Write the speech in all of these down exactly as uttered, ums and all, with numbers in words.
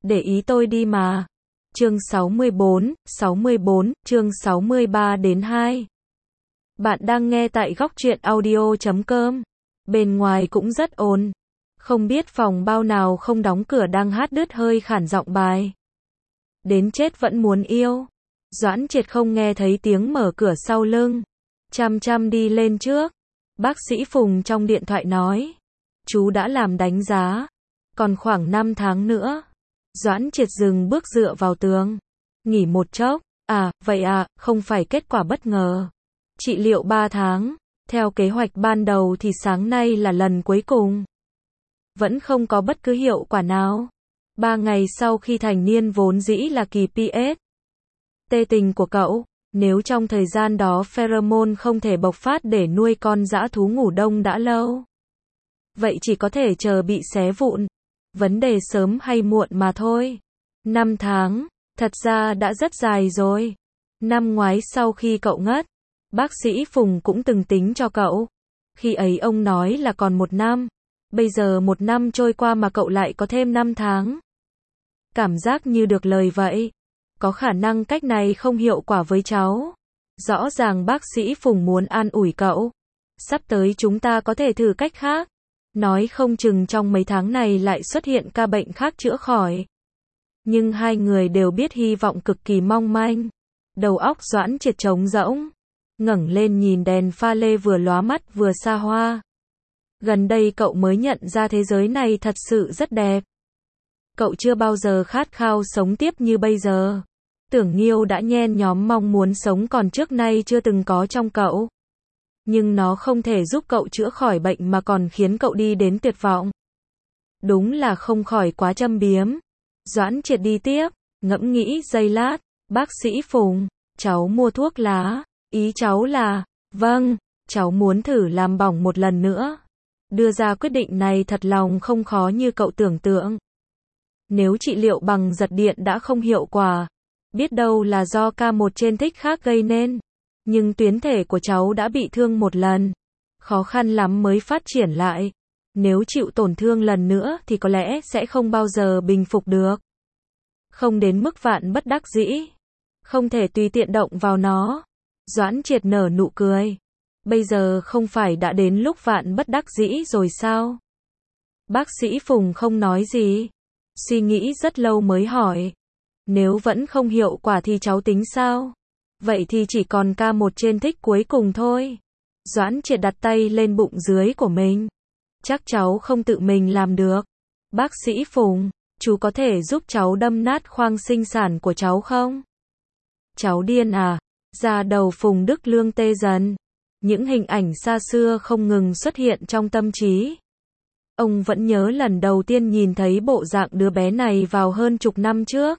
để ý tôi đi mà. Chương sáu mươi bốn, sáu mươi bốn, chương sáu mươi ba đến hai. Bạn đang nghe tại góc truyện audio chấm com. Bên ngoài cũng rất ồn. Không biết phòng bao nào không đóng cửa đang hát đứt hơi khản giọng bài. Đến chết vẫn muốn yêu. Doãn Triệt không nghe thấy tiếng mở cửa sau lưng. Chăm chăm đi lên trước. Bác sĩ Phùng trong điện thoại nói. Chú đã làm đánh giá. Còn khoảng năm tháng nữa. Doãn Triệt dừng bước dựa vào tường. Nghỉ một chốc. À, vậy à, không phải kết quả bất ngờ. Trị liệu ba tháng. Theo kế hoạch ban đầu thì sáng nay là lần cuối cùng. Vẫn không có bất cứ hiệu quả nào. Ba ngày sau khi thành niên vốn dĩ là kỳ pê ét. Tê tình của cậu, nếu trong thời gian đó pheromone không thể bộc phát để nuôi con dã thú ngủ đông đã lâu. Vậy chỉ có thể chờ bị xé vụn. Vấn đề sớm hay muộn mà thôi. Năm tháng, thật ra đã rất dài rồi. Năm ngoái sau khi cậu ngất, bác sĩ Phùng cũng từng tính cho cậu. Khi ấy ông nói là còn một năm. Bây giờ một năm trôi qua mà cậu lại có thêm năm tháng. Cảm giác như được lời vậy. Có khả năng cách này không hiệu quả với cháu. Rõ ràng bác sĩ Phùng muốn an ủi cậu. Sắp tới chúng ta có thể thử cách khác. Nói không chừng trong mấy tháng này lại xuất hiện ca bệnh khác chữa khỏi. Nhưng hai người đều biết hy vọng cực kỳ mong manh. Đầu óc Doãn Triệt trống rỗng. Ngẩng lên nhìn đèn pha lê vừa lóa mắt vừa xa hoa. Gần đây cậu mới nhận ra thế giới này thật sự rất đẹp. Cậu chưa bao giờ khát khao sống tiếp như bây giờ. Tưởng Nghiêu đã nhen nhóm mong muốn sống còn trước nay chưa từng có trong cậu. Nhưng nó không thể giúp cậu chữa khỏi bệnh mà còn khiến cậu đi đến tuyệt vọng. Đúng là không khỏi quá châm biếm. Doãn Triệt đi tiếp, ngẫm nghĩ giây lát. Bác sĩ Phùng, cháu mua thuốc lá. Ý cháu là, vâng, cháu muốn thử làm bỏng một lần nữa. Đưa ra quyết định này thật lòng không khó như cậu tưởng tượng. Nếu trị liệu bằng giật điện đã không hiệu quả, biết đâu là do ca một trên thích khác gây nên. Nhưng tuyến thể của cháu đã bị thương một lần. Khó khăn lắm mới phát triển lại. Nếu chịu tổn thương lần nữa thì có lẽ sẽ không bao giờ bình phục được. Không đến mức vạn bất đắc dĩ. Không thể tùy tiện động vào nó. Doãn Triệt nở nụ cười. Bây giờ không phải đã đến lúc vạn bất đắc dĩ rồi sao? Bác sĩ Phùng không nói gì. Suy nghĩ rất lâu mới hỏi. Nếu vẫn không hiệu quả thì cháu tính sao? Vậy thì chỉ còn ca một trên thích cuối cùng thôi. Doãn Triệt đặt tay lên bụng dưới của mình. Chắc cháu không tự mình làm được. Bác sĩ Phùng, chú có thể giúp cháu đâm nát khoang sinh sản của cháu không? Cháu điên à? Da đầu Phùng Đức Lương tê dần. Những hình ảnh xa xưa không ngừng xuất hiện trong tâm trí. Ông vẫn nhớ lần đầu tiên nhìn thấy bộ dạng đứa bé này vào hơn chục năm trước.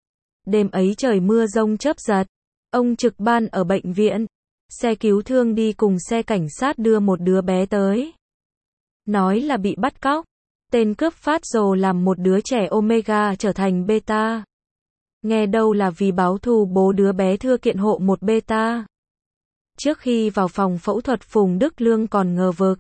Đêm ấy trời mưa giông chớp giật. Ông trực ban ở bệnh viện. Xe cứu thương đi cùng xe cảnh sát đưa một đứa bé tới. Nói là bị bắt cóc. Tên cướp phát rồ làm một đứa trẻ Omega trở thành Beta. Nghe đâu là vì báo thù bố đứa bé thưa kiện hộ một Beta. Trước khi vào phòng phẫu thuật Phùng Đức Lương còn ngờ vực.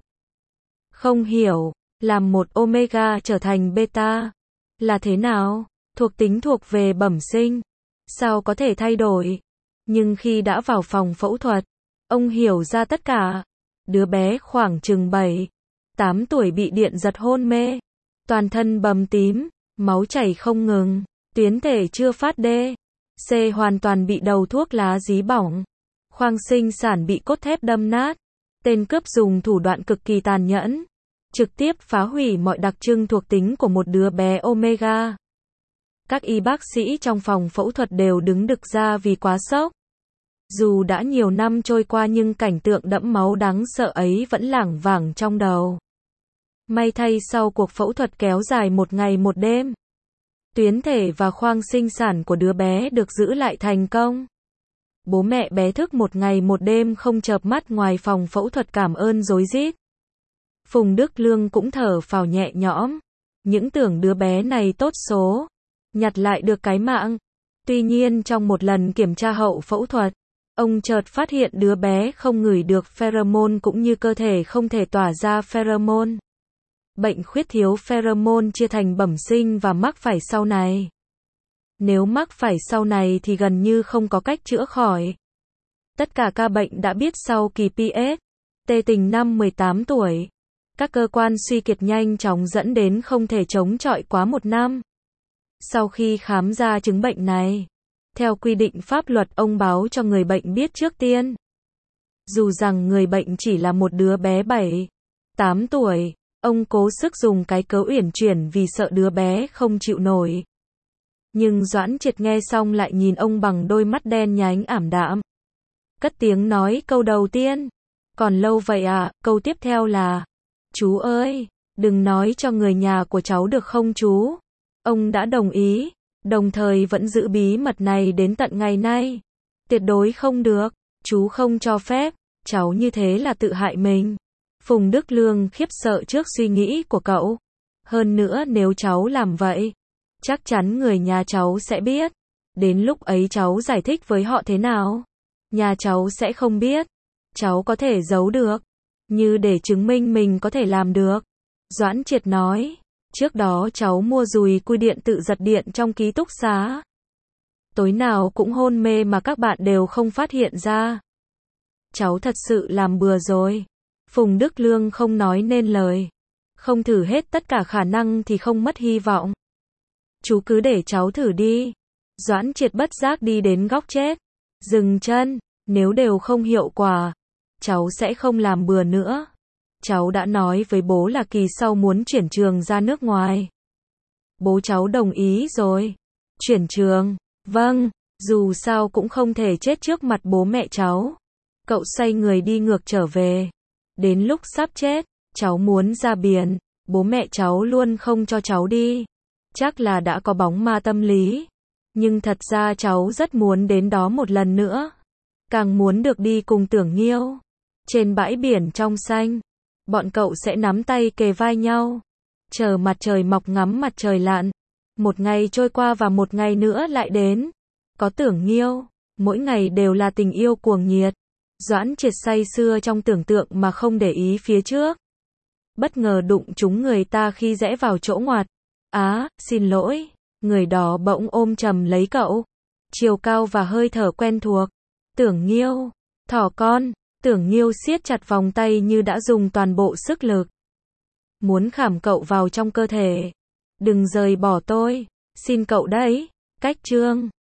Không hiểu, làm một Omega trở thành Beta là thế nào? Thuộc tính thuộc về bẩm sinh. Sao có thể thay đổi? Nhưng khi đã vào phòng phẫu thuật, ông hiểu ra tất cả. Đứa bé khoảng chừng bảy, tám tuổi bị điện giật hôn mê. Toàn thân bầm tím, máu chảy không ngừng, tuyến thể chưa phát đê. C hoàn toàn bị đầu thuốc lá dí bỏng. Khoang sinh sản bị cốt thép đâm nát. Tên cướp dùng thủ đoạn cực kỳ tàn nhẫn. Trực tiếp phá hủy mọi đặc trưng thuộc tính của một đứa bé Omega. Các y bác sĩ trong phòng phẫu thuật đều đứng đực ra vì quá sốc. Dù đã nhiều năm trôi qua nhưng cảnh tượng đẫm máu đáng sợ ấy vẫn lảng vảng trong đầu. May thay sau cuộc phẫu thuật kéo dài một ngày một đêm. Tuyến thể và khoang sinh sản của đứa bé được giữ lại thành công. Bố mẹ bé thức một ngày một đêm không chợp mắt ngoài phòng phẫu thuật cảm ơn rối rít. Phùng Đức Lương cũng thở phào nhẹ nhõm. Những tưởng đứa bé này tốt số. Nhặt lại được cái mạng. Tuy nhiên trong một lần kiểm tra hậu phẫu thuật, ông chợt phát hiện đứa bé không ngửi được pheromone cũng như cơ thể không thể tỏa ra pheromone. Bệnh khuyết thiếu pheromone chia thành bẩm sinh và mắc phải sau này. Nếu mắc phải sau này thì gần như không có cách chữa khỏi. Tất cả ca bệnh đã biết sau kỳ pê ét, tê tình năm mười tám tuổi. Các cơ quan suy kiệt nhanh chóng dẫn đến không thể chống chọi quá một năm. Sau khi khám ra chứng bệnh này, theo quy định pháp luật ông báo cho người bệnh biết trước tiên. Dù rằng người bệnh chỉ là một đứa bé bảy, tám tuổi, ông cố sức dùng cái cớ uyển chuyển vì sợ đứa bé không chịu nổi. Nhưng Doãn Triệt nghe xong lại nhìn ông bằng đôi mắt đen nhánh ảm đạm. Cất tiếng nói câu đầu tiên. Còn lâu vậy à, câu tiếp theo là, chú ơi, đừng nói cho người nhà của cháu được không chú? Ông đã đồng ý, đồng thời vẫn giữ bí mật này đến tận ngày nay. Tuyệt đối không được, chú không cho phép, cháu như thế là tự hại mình. Phùng Đức Lương khiếp sợ trước suy nghĩ của cậu. Hơn nữa nếu cháu làm vậy, chắc chắn người nhà cháu sẽ biết. Đến lúc ấy cháu giải thích với họ thế nào? Nhà cháu sẽ không biết. Cháu có thể giấu được, như để chứng minh mình có thể làm được. Doãn Triệt nói, trước đó cháu mua dùi cui điện tự giật điện trong ký túc xá. Tối nào cũng hôn mê mà các bạn đều không phát hiện ra. Cháu thật sự làm bừa rồi. Phùng Đức Lương không nói nên lời. Không thử hết tất cả khả năng thì không mất hy vọng. Chú cứ để cháu thử đi. Doãn Triệt bất giác đi đến góc chết. Dừng chân, nếu đều không hiệu quả, cháu sẽ không làm bừa nữa. Cháu đã nói với bố là kỳ sau muốn chuyển trường ra nước ngoài. Bố cháu đồng ý rồi. Chuyển trường, vâng, dù sao cũng không thể chết trước mặt bố mẹ cháu. Cậu xoay người đi ngược trở về. Đến lúc sắp chết, cháu muốn ra biển, bố mẹ cháu luôn không cho cháu đi. Chắc là đã có bóng ma tâm lý. Nhưng thật ra cháu rất muốn đến đó một lần nữa. Càng muốn được đi cùng Tưởng Nghiêu. Trên bãi biển trong xanh, bọn cậu sẽ nắm tay kề vai nhau. Chờ mặt trời mọc ngắm mặt trời lặn. Một ngày trôi qua và một ngày nữa lại đến. Có Tưởng Nghiêu, mỗi ngày đều là tình yêu cuồng nhiệt. Doãn Triệt say sưa trong tưởng tượng mà không để ý phía trước. Bất ngờ đụng trúng người ta khi rẽ vào chỗ ngoặt. Á, xin lỗi. Người đó bỗng ôm chầm lấy cậu. Chiều cao và hơi thở quen thuộc. Tưởng Nghiêu, thỏ con. Tưởng Nghiêu siết chặt vòng tay như đã dùng toàn bộ sức lực. Muốn khảm cậu vào trong cơ thể. Đừng rời bỏ tôi. Xin cậu đấy. Cách chương.